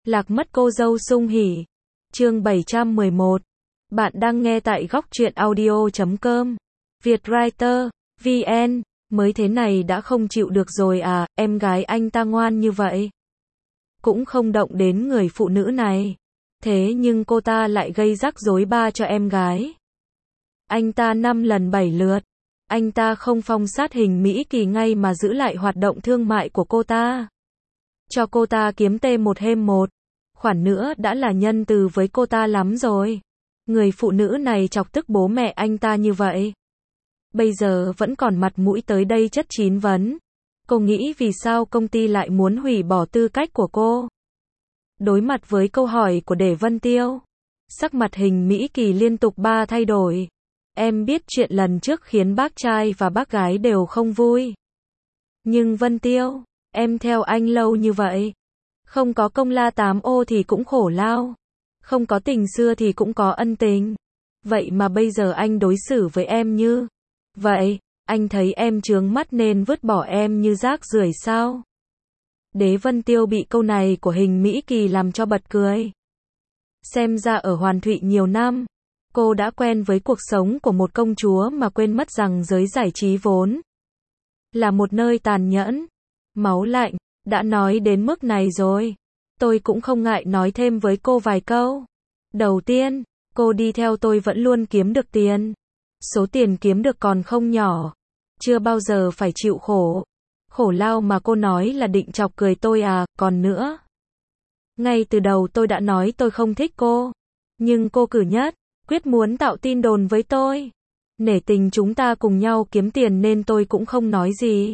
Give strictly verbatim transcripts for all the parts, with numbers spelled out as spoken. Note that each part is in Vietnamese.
Lạc mất cô dâu Sung Hỉ. Chương bảy trăm mười một. Bạn đang nghe tại góc truyện audio chấm com. Vietwriter, vê en. Mới thế này đã không chịu được rồi à, em gái anh ta ngoan như vậy. Cũng không động đến người phụ nữ này. Thế nhưng cô ta lại gây rắc rối ba cho em gái. Anh ta năm lần bảy lượt. Anh ta không phong sát Hình Mỹ Kỳ ngay mà giữ lại hoạt động thương mại của cô ta. Cho cô ta kiếm tê một hêm một. Khoản nữa đã là nhân từ với cô ta lắm rồi. Người phụ nữ này chọc tức bố mẹ anh ta như vậy. Bây giờ vẫn còn mặt mũi tới đây chất chín vấn. Cô nghĩ vì sao công ty lại muốn hủy bỏ tư cách của cô? Đối mặt với câu hỏi của Đề Vân Tiêu, sắc mặt Hình Mỹ Kỳ liên tục ba thay đổi. Em biết chuyện lần trước khiến bác trai và bác gái đều không vui. Nhưng Vân Tiêu, em theo anh lâu như vậy. Không có công la tám ô thì cũng khổ lao. Không có tình xưa thì cũng có ân tình. Vậy mà bây giờ anh đối xử với em như vậy, anh thấy em chướng mắt nên vứt bỏ em như rác rưởi sao? Đế Vân Tiêu bị câu này của Hình Mỹ Kỳ làm cho bật cười. Xem ra ở Hoàn Thụy nhiều năm, cô đã quen với cuộc sống của một công chúa mà quên mất rằng giới giải trí vốn là một nơi tàn nhẫn, máu lạnh. Đã nói đến mức này rồi, tôi cũng không ngại nói thêm với cô vài câu. Đầu tiên, cô đi theo tôi vẫn luôn kiếm được tiền. Số tiền kiếm được còn không nhỏ. Chưa bao giờ phải chịu khổ. Khổ lao mà cô nói là định chọc cười tôi à, còn nữa. Ngay từ đầu tôi đã nói tôi không thích cô. Nhưng cô cử nhất, quyết muốn tạo tin đồn với tôi. Nể tình chúng ta cùng nhau kiếm tiền nên tôi cũng không nói gì.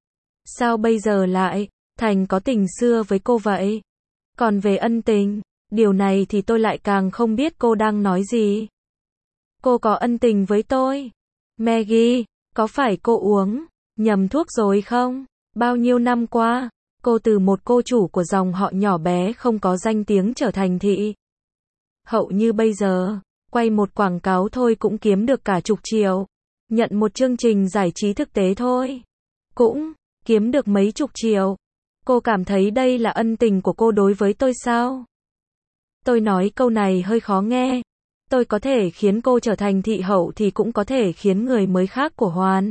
Sao bây giờ lại thành có tình xưa với cô vậy? Còn về ân tình, điều này thì tôi lại càng không biết cô đang nói gì. Cô có ân tình với tôi? Maggie, có phải cô uống nhầm thuốc rồi không? Bao nhiêu năm qua, cô từ một cô chủ của dòng họ nhỏ bé không có danh tiếng trở thành thị hậu như bây giờ, quay một quảng cáo thôi cũng kiếm được cả chục triệu. Nhận một chương trình giải trí thực tế thôi, cũng kiếm được mấy chục triệu. Cô cảm thấy đây là ân tình của cô đối với tôi sao? Tôi nói câu này hơi khó nghe. Tôi có thể khiến cô trở thành thị hậu thì cũng có thể khiến người mới khác của Hoàn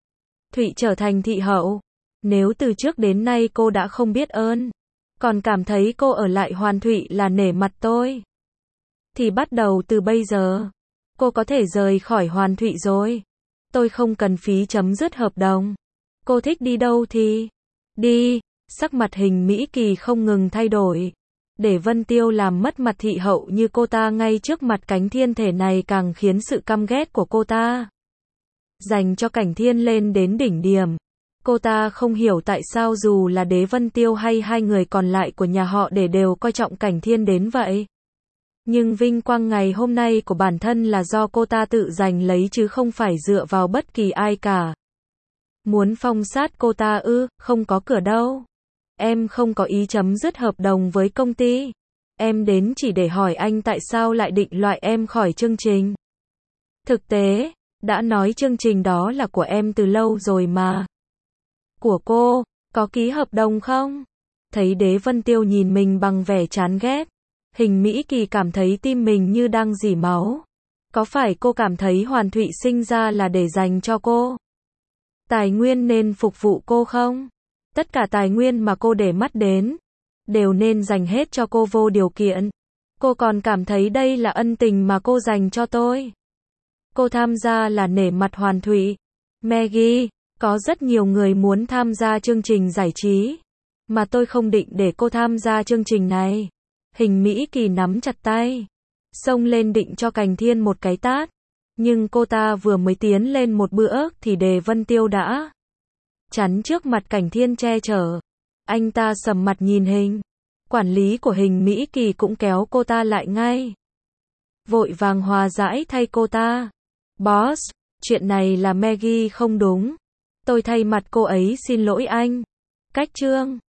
Thụy trở thành thị hậu. Nếu từ trước đến nay cô đã không biết ơn, còn cảm thấy cô ở lại Hoàn Thụy là nể mặt tôi, thì bắt đầu từ bây giờ, cô có thể rời khỏi Hoàn Thụy rồi. Tôi không cần phí chấm dứt hợp đồng. Cô thích đi đâu thì đi. Sắc mặt Hình Mỹ Kỳ không ngừng thay đổi. Để Vân Tiêu làm mất mặt thị hậu như cô ta ngay trước mặt Cảnh Thiên thể này càng khiến sự căm ghét của cô ta dành cho Cảnh Thiên lên đến đỉnh điểm. Cô ta không hiểu tại sao dù là Đế Vân Tiêu hay hai người còn lại của nhà họ Để đều coi trọng Cảnh Thiên đến vậy. Nhưng vinh quang ngày hôm nay của bản thân là do cô ta tự giành lấy chứ không phải dựa vào bất kỳ ai cả. Muốn phong sát cô ta ư? Không có cửa đâu. Em không có ý chấm dứt hợp đồng với công ty. Em đến chỉ để hỏi anh tại sao lại định loại em khỏi chương trình. Thực tế, đã nói chương trình đó là của em từ lâu rồi mà. Của cô, có ký hợp đồng không? Thấy Đế Vân Tiêu nhìn mình bằng vẻ chán ghét, Hình Mỹ Kỳ cảm thấy tim mình như đang rỉ máu. Có phải cô cảm thấy Hoàn Thụy sinh ra là để dành cho cô tài nguyên nên phục vụ cô không? Tất cả tài nguyên mà cô để mắt đến đều nên dành hết cho cô vô điều kiện. Cô còn cảm thấy đây là ân tình mà cô dành cho tôi. Cô tham gia là nể mặt Hoàn Thụy. Maggie, có rất nhiều người muốn tham gia chương trình giải trí, mà tôi không định để cô tham gia chương trình này. Hình Mỹ Kỳ nắm chặt tay, xông lên định cho Cảnh Thiên một cái tát. Nhưng cô ta vừa mới tiến lên một bữa thì Đề Vân Tiêu đã chắn trước mặt Cảnh Thiên che chở. Anh ta sầm mặt nhìn Hình. Quản lý của Hình Mỹ Kỳ cũng kéo cô ta lại ngay. Vội vàng hòa giải thay cô ta. Boss, chuyện này là Maggie không đúng. Tôi thay mặt cô ấy xin lỗi anh. Cách chương